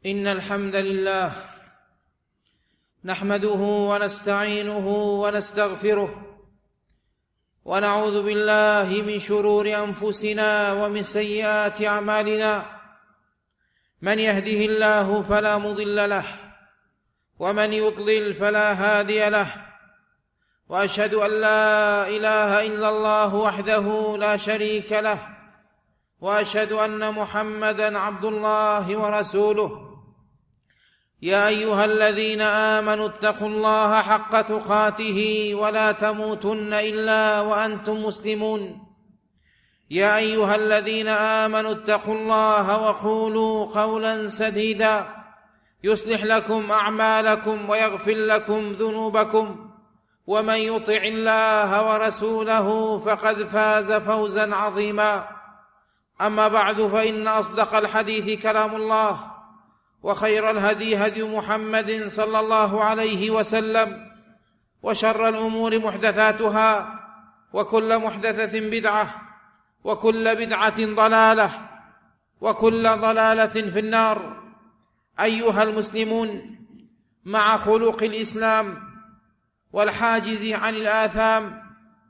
إن الحمد لله نحمده ونستعينه ونستغفره ونعوذ بالله من شرور أنفسنا ومن سيئات أعمالنا. من يهده الله فلا مضل له ومن يضلل فلا هادي له، وأشهد أن لا إله إلا الله وحده لا شريك له، وأشهد أن محمدًا عبد الله ورسوله. يا أيها الذين آمنوا اتقوا الله حق تقاته ولا تموتن إلا وأنتم مسلمون. يا أيها الذين آمنوا اتقوا الله وقولوا قولا سديدا يصلح لكم أعمالكم ويغفر لكم ذنوبكم، ومن يطع الله ورسوله فقد فاز فوزا عظيما. أما بعد، فإن أصدق الحديث كلام الله، وخير الهدي هدي محمد صلى الله عليه وسلم، وشر الأمور محدثاتها، وكل محدثة بدعة، وكل بدعة ضلالة، وكل ضلالة في النار. أيها المسلمون، مع خلق الإسلام والحاجز عن الآثام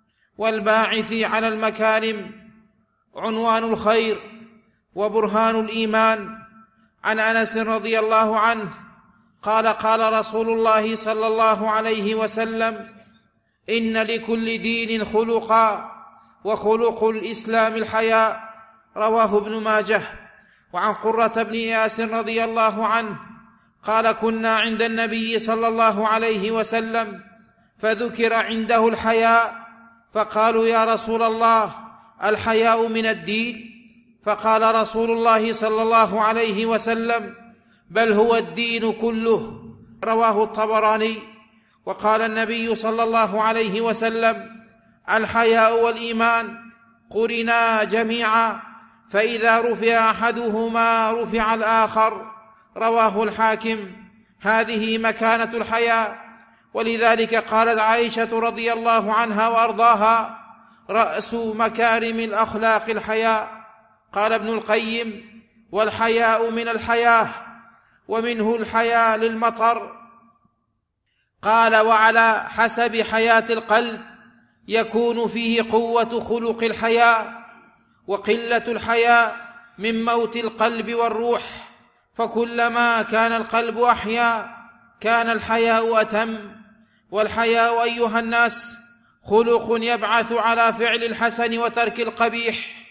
والباعث على المكارم عنوان الخير وبرهان الإيمان. عن أنس رضي الله عنه قال: قال رسول الله صلى الله عليه وسلم: إن لكل دين خلقا، وخلق الإسلام الحياء. رواه ابن ماجه. وعن قرة بن إياس رضي الله عنه قال: كنا عند النبي صلى الله عليه وسلم فذكر عنده الحياء، فقالوا: يا رسول الله، الحياء من الدين؟ فقال رسول الله صلى الله عليه وسلم: بل هو الدين كله. رواه الطبراني. وقال النبي صلى الله عليه وسلم: الحياء والإيمان قرنا جميعا، فإذا رفع أحدهما رفع الآخر. رواه الحاكم. هذه مكانة الحياء، ولذلك قالت عائشة رضي الله عنها وأرضاها: رأس مكارم الأخلاق الحياء. قال ابن القيم: والحياء من الحياة، ومنه الحياء للمطر. قال: وعلى حسب حياة القلب يكون فيه قوة خلق الحياء، وقلة الحياء من موت القلب والروح، فكلما كان القلب أحيا كان الحياء أتم. والحياء أيها الناس خلق يبعث على فعل الحسن وترك القبيح،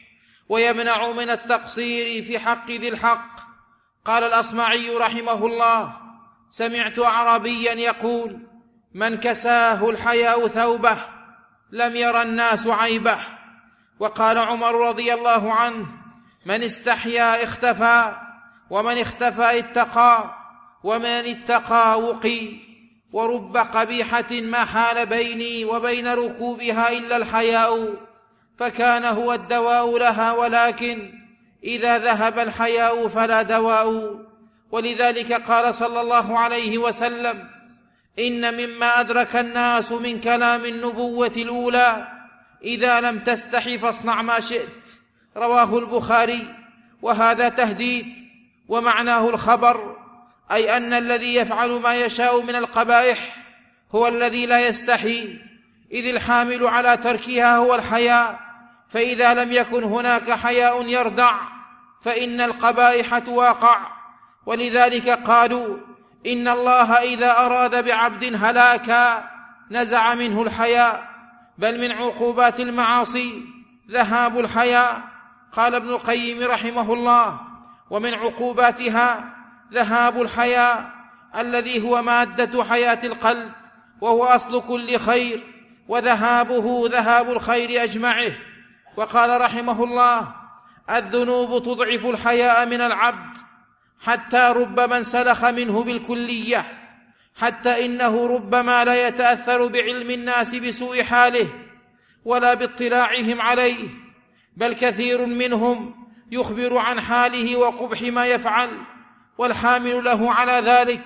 ويمنع من التقصير في حق ذي الحق. قال الأصمعي رحمه الله: سمعت أعرابيا يقول: من كساه الحياء ثوبه لم ير الناس عيبه. وقال عمر رضي الله عنه: من استحيا اختفى، ومن اختفى اتقى، ومن اتقى وقي. ورب قبيحة ما حال بيني وبين ركوبها إلا الحياء، فكان هو الدواء لها، ولكن إذا ذهب الحياء فلا دواء. ولذلك قال صلى الله عليه وسلم: إن مما أدرك الناس من كلام النبوة الأولى: إذا لم تستحي فاصنع ما شئت. رواه البخاري. وهذا تهديد، ومعناه الخبر، أي أن الذي يفعل ما يشاء من القبائح هو الذي لا يستحي، إذ الحامل على تركها هو الحياء. فإذا لم يكن هناك حياء يردع فإن القبائح تواقع. ولذلك قالوا: إن الله إذا أراد بعبد هلاكا نزع منه الحياء، بل من عقوبات المعاصي ذهاب الحياء. قال ابن القيم رحمه الله: ومن عقوباتها ذهاب الحياء، الذي هو مادة حياة القلب، وهو أصل كل خير، وذهابه ذهاب الخير أجمعه. وقال رحمه الله: الذنوب تضعف الحياء من العبد، حتى ربما انسلخ منه بالكلية، حتى إنه ربما لا يتأثر بعلم الناس بسوء حاله ولا باطلاعهم عليه، بل كثير منهم يخبر عن حاله وقبح ما يفعل، والحامل له على ذلك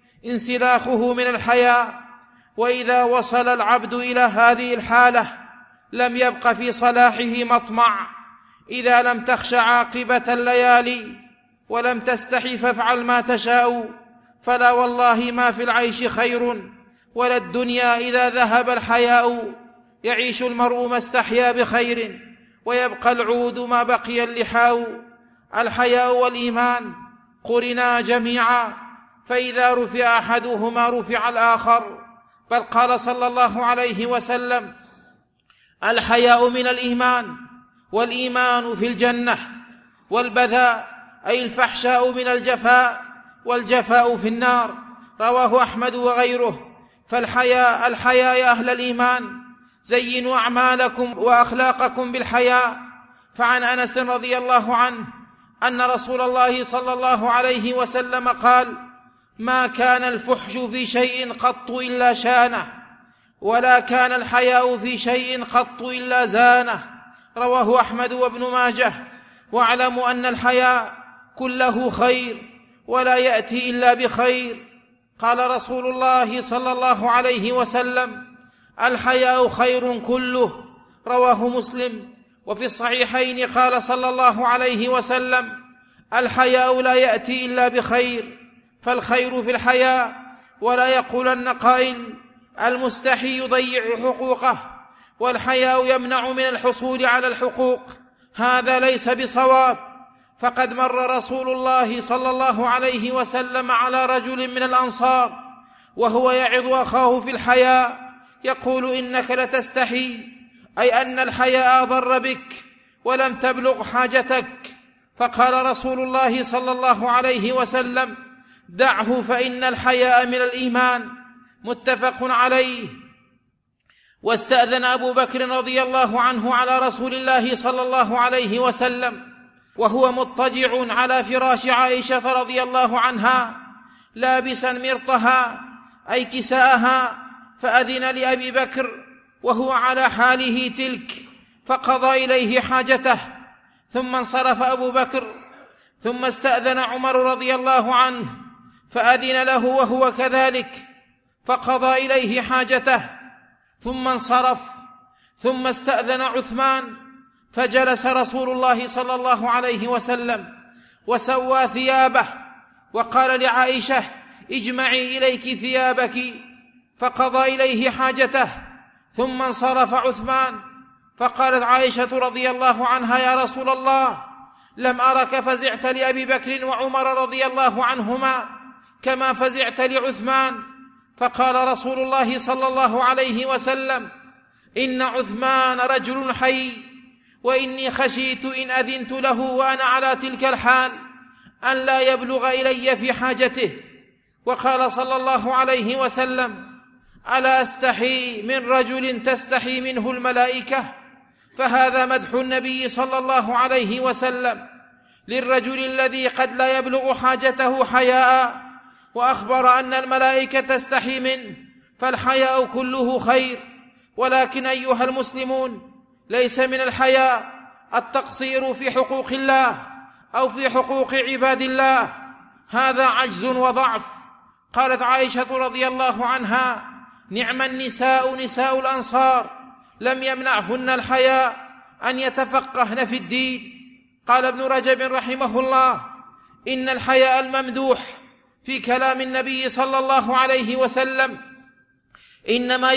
انسلاخه من الحياء. وإذا وصل العبد إلى هذه الحالة لم يبق في صلاحه مطمع، إذا لم تخش عاقبة الليالي ولم تستحي فافعل ما تشاء، فلا والله ما في العيش خير ولا الدنيا إذا ذهب الحياء. يعيش المرء ما استحيا بخير ويبقى العود ما بقي اللحاء. الحياء والإيمان قرنا جميعا، فإذا رفع أحدهما رفع الآخر. بل قال صلى الله عليه وسلم: الحياء من الإيمان، والإيمان في الجنة، والبذاء أي الفحشاء من الجفاء، والجفاء في النار. رواه أحمد وغيره. الحياء يا أهل الإيمان زينوا أعمالكم وأخلاقكم بالحياء. فعن أنس رضي الله عنه أن رسول الله صلى الله عليه وسلم قال: ما كان الفحش في شيء قط إلا شانه، ولا كان الحياء في شيء قط إلا زانه. رواه أحمد وابن ماجه. واعلموا أن الحياء كله خير ولا يأتي إلا بخير. قال رسول الله صلى الله عليه وسلم: الحياء خير كله. رواه مسلم. وفي الصحيحين قال صلى الله عليه وسلم: الحياء لا يأتي إلا بخير، فالخير في الحياء. ولا يقولن قائل: المستحي يضيع حقوقه، والحياء يمنع من الحصول على الحقوق. هذا ليس بصواب. فقد مر رسول الله صلى الله عليه وسلم على رجل من الأنصار وهو يعظ أخاه في الحياء، يقول: إنك لتستحي، أي أن الحياء ضر بك ولم تبلغ حاجتك. فقال رسول الله صلى الله عليه وسلم: دعه فإن الحياء من الإيمان. متفق عليه. واستأذن أبو بكر رضي الله عنه على رسول الله صلى الله عليه وسلم وهو مضطجع على فراش عائشة رضي الله عنها لابسا مرطها أي كساءها، فأذن لأبي بكر وهو على حاله تلك، فقضى إليه حاجته، ثم انصرف أبو بكر. ثم استأذن عمر رضي الله عنه فأذن له وهو كذلك، فقضى إليه حاجته ثم انصرف. ثم استأذن عثمان، فجلس رسول الله صلى الله عليه وسلم وسوى ثيابه، وقال لعائشة: اجمعي إليك ثيابك، فقضى إليه حاجته. ثم انصرف عثمان، فقالت عائشة رضي الله عنها: يا رسول الله، لم أرك فزعت لأبي بكر وعمر رضي الله عنهما كما فزعت لعثمان. فقال رسول الله صلى الله عليه وسلم: إن عثمان رجل حي، وإني خشيت إن أذنت له وأنا على تلك الحال أن لا يبلغ إلي في حاجته. وقال صلى الله عليه وسلم: ألا أستحي من رجل تستحي منه الملائكة؟ فهذا مدح النبي صلى الله عليه وسلم للرجل الذي قد لا يبلغ حاجته حياء، وأخبر أن الملائكة تستحي منه، فالحياء كله خير. ولكن أيها المسلمون، ليس من الحياء التقصير في حقوق الله أو في حقوق عباد الله، هذا عجز وضعف. قالت عائشة رضي الله عنها: نعم النساء نساء الأنصار، لم يمنعهن الحياء أن يتفقهن في الدين. قال ابن رجب رحمه الله: إن الحياء الممدوح في كلام النبي صلى الله عليه وسلم إنما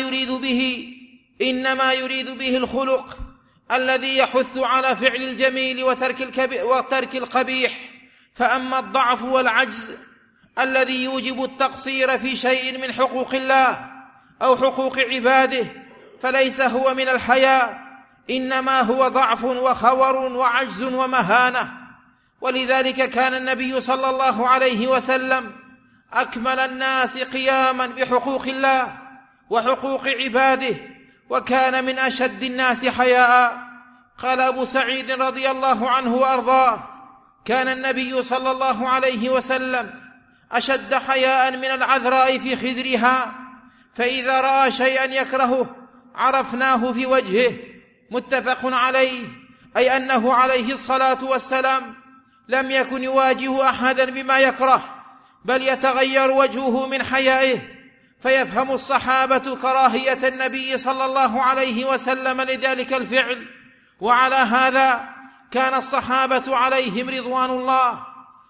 يريد به الخلق الذي يحث على فعل الجميل وترك القبيح. فأما الضعف والعجز الذي يوجب التقصير في شيء من حقوق الله أو حقوق عباده فليس هو من الحياء، إنما هو ضعف وخور وعجز ومهانة. ولذلك كان النبي صلى الله عليه وسلم أكمل الناس قياما بحقوق الله وحقوق عباده، وكان من أشد الناس حياء. قال أبو سعيد رضي الله عنه وأرضاه: كان النبي صلى الله عليه وسلم أشد حياء من العذراء في خدرها، فإذا رأى شيئا يكرهه عرفناه في وجهه. متفق عليه، أي أنه عليه الصلاة والسلام لم يكن يواجه أحدا بما يكره، بل يتغير وجهه من حيائه، فيفهم الصحابة كراهية النبي صلى الله عليه وسلم لذلك الفعل. وعلى هذا كان الصحابة عليهم رضوان الله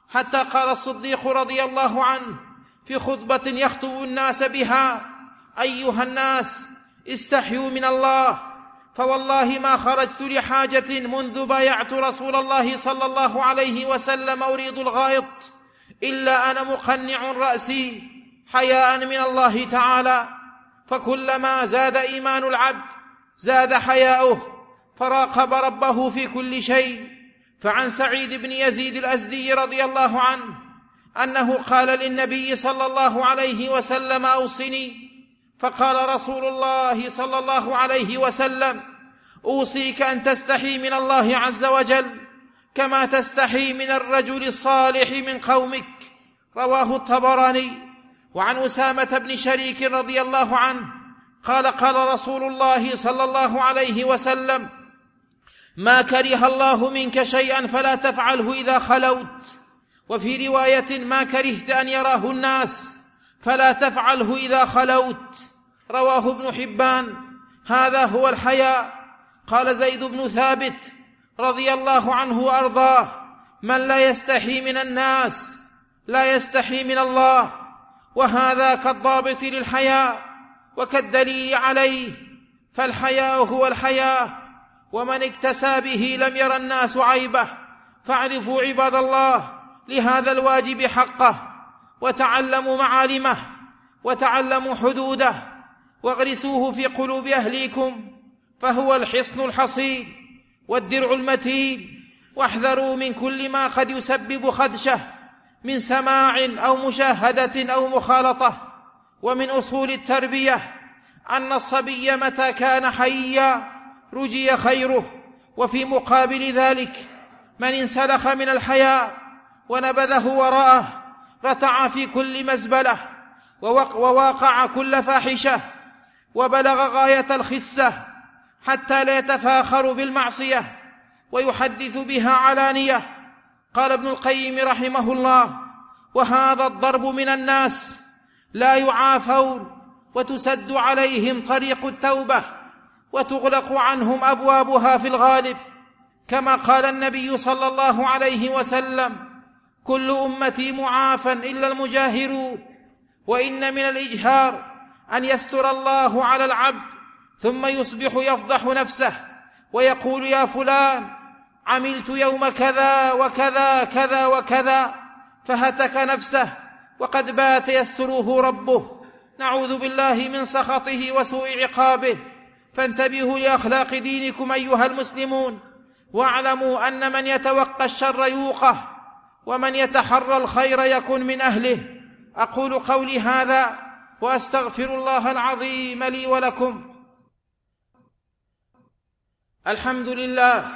حتى قال الصديق رضي الله عنه في خطبة يخطب الناس بها: أيها الناس، استحيوا من الله، فوالله ما خرجت لحاجة منذ بايعت رسول الله صلى الله عليه وسلم أريد الغائط إلا أنا مقنع رأسي حياء من الله تعالى. فكلما زاد إيمان العبد زاد حياؤه، فراقب ربه في كل شيء. فعن سعيد بن يزيد الأزدي رضي الله عنه أنه قال للنبي صلى الله عليه وسلم: أوصني. فقال رسول الله صلى الله عليه وسلم: أوصيك أن تستحي من الله عز وجل كما تستحي من الرجل الصالح من قومك. رواه الطبراني. وعن أسامة بن شريك رضي الله عنه قال: قال رسول الله صلى الله عليه وسلم: ما كره الله منك شيئا فلا تفعله إذا خلوت. وفي رواية: ما كرهت أن يراه الناس فلا تفعله إذا خلوت. رواه ابن حبان. هذا هو الحياء. قال زيد بن ثابت رضي الله عنه وأرضاه: من لا يستحي من الناس لا يستحي من الله. وهذا كالضابط للحياء وكالدليل عليه، فالحياء هو الحياء، ومن اكتسى به لم ير الناس عيبه. فاعرفوا عباد الله لهذا الواجب حقه، وتعلموا معالمه، وتعلموا حدوده، واغرسوه في قلوب أهليكم، فهو الحصن الحصين والدرع المتين. واحذروا من كل ما قد يسبب خدشه من سماع أو مشاهدة أو مخالطة. ومن أصول التربية أن الصبي متى كان حيا رجي خيره، وفي مقابل ذلك من انسلخ من الحياء ونبذه وراءه رتع في كل مزبلة، وواقع كل فاحشة، وبلغ غاية الخسة، حتى لا يتفاخر بالمعصية ويحدث بها علانية. قال ابن القيم رحمه الله: وهذا الضرب من الناس لا يعافون، وتسد عليهم طريق التوبة، وتغلق عنهم أبوابها في الغالب، كما قال النبي صلى الله عليه وسلم: كل أمتي معافى إلا المجاهرون. وإن من الإجهار أن يستر الله على العبد ثم يصبح يفضح نفسه ويقول: يا فلان عملت يوم كذا وكذا كذا وكذا، فهتك نفسه وقد بات يستره ربه. نعوذ بالله من سخطه وسوء عقابه. فانتبهوا لأخلاق دينكم أيها المسلمون، واعلموا أن من يتوقى الشر يوقه، ومن يتحرى الخير يكن من أهله. أقول قولي هذا وأستغفر الله العظيم لي ولكم. الحمد لله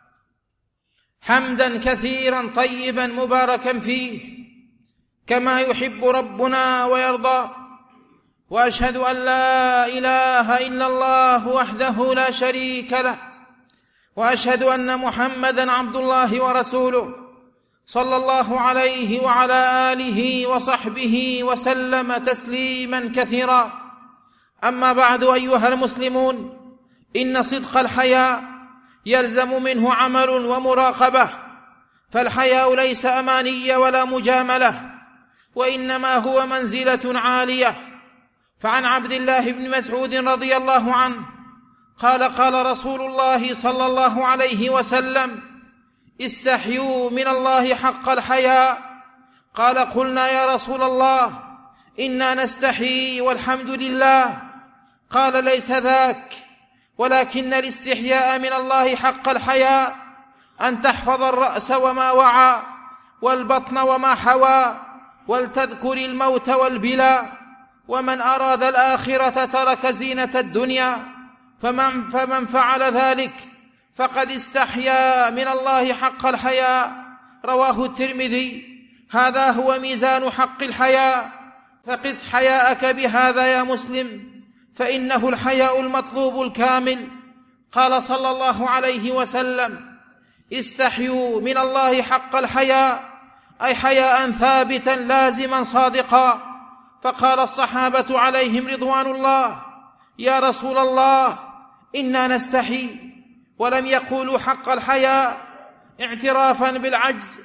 حمدا كثيرا طيبا مباركا فيه كما يحب ربنا ويرضى. وأشهد أن لا إله إلا الله وحده لا شريك له، وأشهد أن محمدا عبد الله ورسوله صلى الله عليه وعلى آله وصحبه وسلم تسليما كثيرا. أما بعد أيها المسلمون، إن صدق الحياء يلزم منه عمل ومراقبة، فالحياء ليس أماني ولا مجاملة، وإنما هو منزلة عالية. فعن عبد الله بن مسعود رضي الله عنه قال: قال رسول الله صلى الله عليه وسلم: استحيوا من الله حق الحياء. قال: قلنا يا رسول الله إنا نستحي والحمد لله. قال: ليس ذاك، ولكن الاستحياء من الله حق الحياء أن تحفظ الرأس وما وعى، والبطن وما حوى، ولتذكر الموت والبلاء. ومن أراد الآخرة ترك زينة الدنيا، فمن فعل ذلك فقد استحيا من الله حق الحياء. رواه الترمذي. هذا هو ميزان حق الحياء، فقس حياءك بهذا يا مسلم، فإنه الحياء المطلوب الكامل. قال صلى الله عليه وسلم: استحيوا من الله حق الحياء، أي حياء ثابتا لازما صادقا. فقال الصحابة عليهم رضوان الله: يا رسول الله إنا نستحي، ولم يقولوا حق الحياء اعترافا بالعجز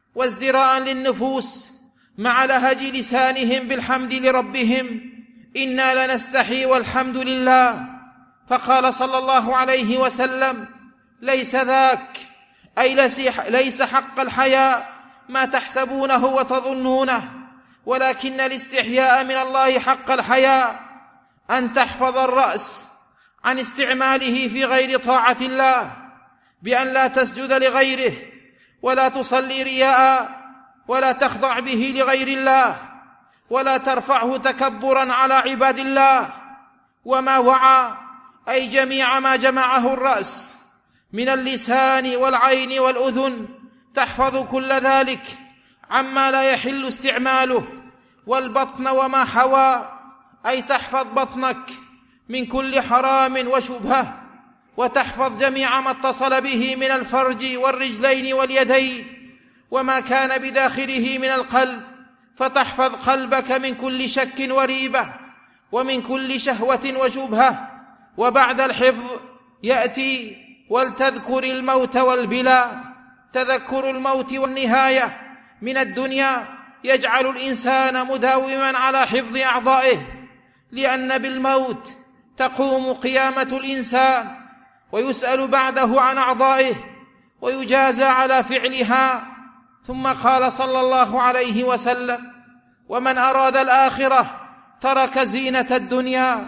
وازدراء للنفوس مع لهج لسانهم بالحمد لربهم: إنا لنستحي والحمد لله. فقال صلى الله عليه وسلم: ليس ذاك، أي ليس حق الحياء ما تحسبونه وتظنونه، ولكن الاستحياء من الله حق الحياء أن تحفظ الرأس عن استعماله في غير طاعة الله، بأن لا تسجد لغيره، ولا تصلي رياء، ولا تخضع به لغير الله، ولا ترفعه تكبرا على عباد الله. وما وعى، أي جميع ما جمعه الرأس من اللسان والعين والأذن، تحفظ كل ذلك عما لا يحل استعماله. والبطن وما حوى، أي تحفظ بطنك من كل حرام وشبهة، وتحفظ جميع ما اتصل به من الفرج والرجلين واليدين، وما كان بداخله من القلب، فتحفظ قلبك من كل شك وريبة، ومن كل شهوة وشبهة. وبعد الحفظ يأتي: ولتذكر الموت والبلا. تذكر الموت والنهاية من الدنيا يجعل الإنسان مداوما على حفظ أعضائه، لأن بالموت تقوم قيامة الإنسان، ويسأل بعده عن أعضائه، ويجازى على فعلها. ثم قال صلى الله عليه وسلم: ومن أراد الآخرة ترك زينة الدنيا،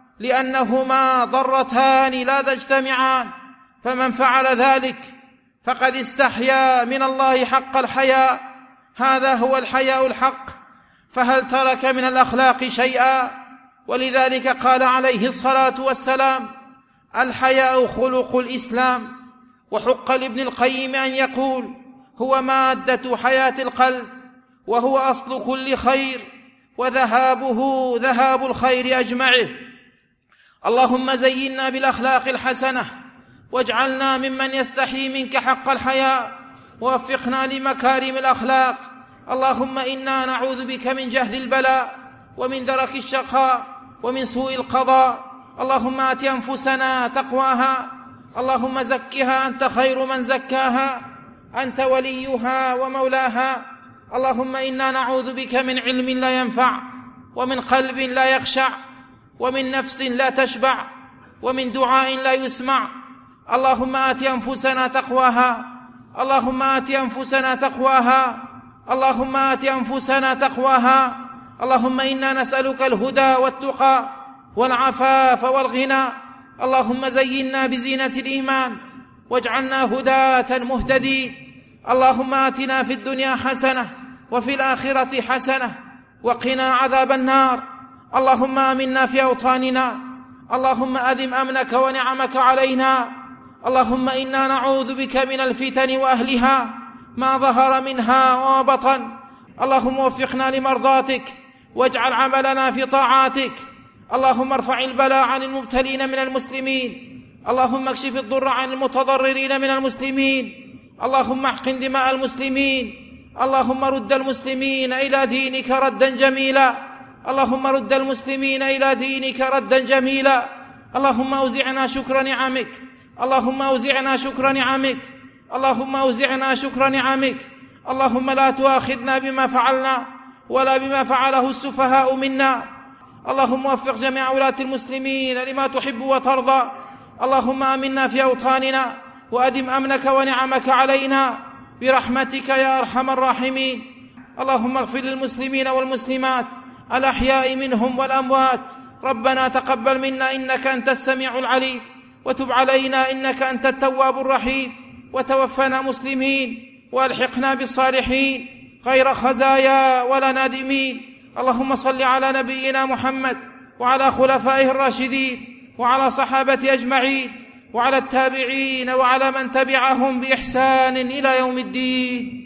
لأنهما ضرتان لا تجتمعان، فمن فعل ذلك فقد استحيا من الله حق الحياء. هذا هو الحياء الحق. فهل ترك من الأخلاق شيئا؟ ولذلك قال عليه الصلاة والسلام: الحياء خلق الإسلام. وحق لابن القيم أن يقول: هو مادة حياة القلب، وهو أصل كل خير، وذهابه ذهاب الخير أجمعه. اللهم زينا بالأخلاق الحسنة، واجعلنا ممن يستحي منك حق الحياء، ووفقنا لمكارم الأخلاق. اللهم إنا نعوذ بك من جهد البلاء، ومن درك الشقاء، ومن سوء القضاء. اللهم آت أنفسنا تقواها، اللهم زكها أنت خير من زكاها، أنت وليها ومولاها. اللهم إنا نعوذ بك من علم لا ينفع، ومن قلب لا يخشع، ومن نفس لا تشبع، ومن دعاء لا يسمع. اللهم آت أنفسنا تقواها، اللهم آت أنفسنا تقواها، اللهم آت أنفسنا تقواها. اللهم إنا نسألك الهدى والتقى والعفاف والغنى. اللهم زينا بزينة الإيمان، واجعلنا هداة مهتدين. اللهم آتنا في الدنيا حسنة، وفي الآخرة حسنة، وقنا عذاب النار. اللهم آمنا في أوطاننا، اللهم أدم أمنك ونعمك علينا. اللهم إنا نعوذ بك من الفتن وأهلها، ما ظهر منها وما بطن. اللهم وفقنا لمرضاتك، واجعل عملنا في طاعاتك. اللهم ارفع البلاء عن المبتلين من المسلمين، اللهم اكشف الضر عن المتضررين من المسلمين. اللهم احقن دماء المسلمين. اللهم رد المسلمين إلى دينك ردا جميلا. اللهم رد المسلمين إلى دينك ردا جميلا. اللهم أوزعنا شكر نعمك، اللهم أوزعنا شكر نعمك، اللهم أوزعنا شكر نعمك. اللهم لا تؤاخذنا بما فعلنا ولا بما فعله السفهاء منا. اللهم وفق جميع ولاة المسلمين لما تحب وترضى. اللهم آمنا في أوطاننا، وأدم أمنك ونعمك علينا برحمتك يا أرحم الراحمين. اللهم اغفر للمسلمين والمسلمات الأحياء منهم والأموات. ربنا تقبل منا إنك أنت السميع العليم، وتب علينا إنك أنت التواب الرحيم، وتوفنا مسلمين، والحقنا بالصالحين غير خزايا ولا نادمين. اللهم صل على نبينا محمد وعلى خلفائه الراشدين وعلى صحابته أجمعين وعلى التابعين وعلى من تبعهم بإحسان إلى يوم الدين.